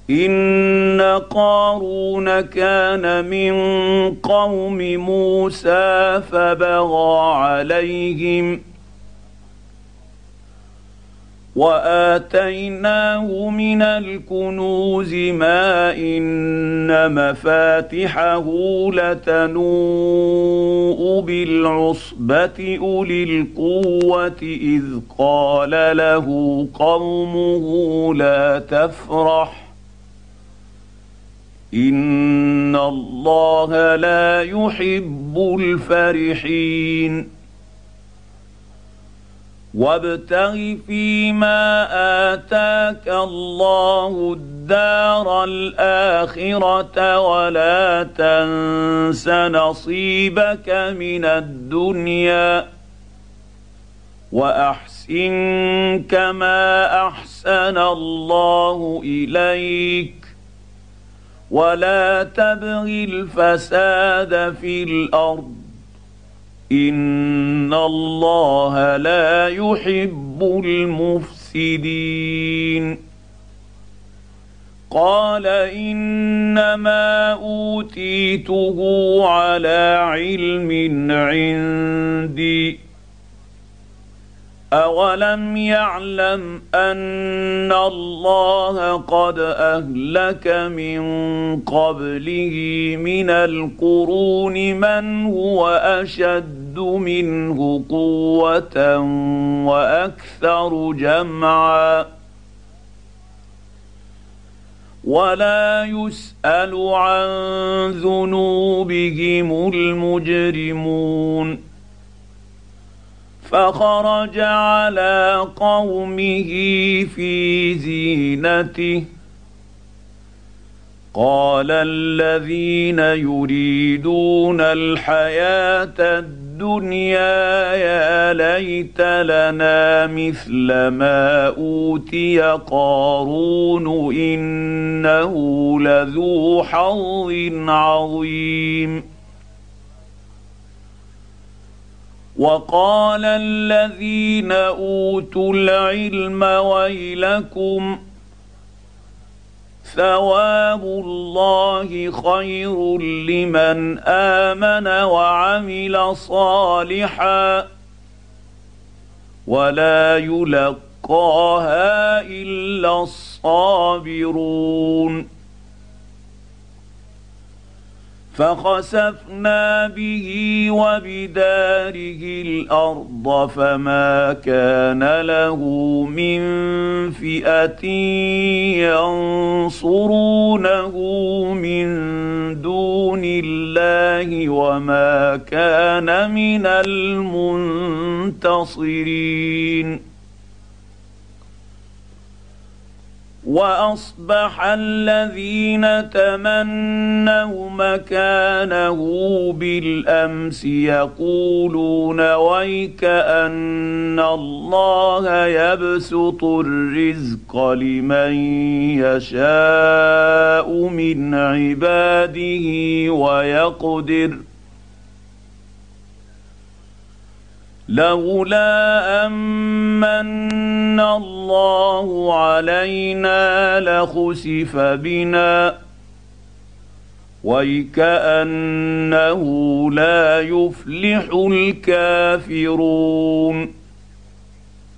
إن قارون كان من قوم موسى فبغى عليهم وآتيناه من الكنوز ما إن مفاتحه لتنوء بالعصبة أولي القوة إذ قال له قومه لا تفرح إن الله لا يحب الفرحين وابتغ فيما آتاك الله الدار الآخرة ولا تنس نصيبك من الدنيا وأحسن كما أحسن الله إليك ولا تبغ الفساد في الأرض إن الله لا يحب المفسدين قال إنما أوتيته على علم عندي أولم يعلم أن الله قد أهلك من قبله من القرون من هو أشد منه قوة وأكثر جمعا ولا يسأل عن ذنوبهم المجرمون فخرج على قومه في زينته قال الذين يريدون الحياة الدنيا يا ليت لنا مثل ما أوتي قارون إنه لذو حظ عظيم وقال الذين أوتوا العلم ويلكم ثواب الله خير لمن آمن وعمل صالحا ولا يلقاها إلا الصابرون فخسفنا به وبداره الأرض فما كان له من فئة ينصرونه من دون الله وما كان من المنتصرين وأصبح الذين تمنوا مكانه بالأمس يقولون ويك أن الله يبسط الرزق لمن يشاء من عباده ويقدر لولا أمن الله علينا لخسف بنا ويكأنه لا يفلح الكافرون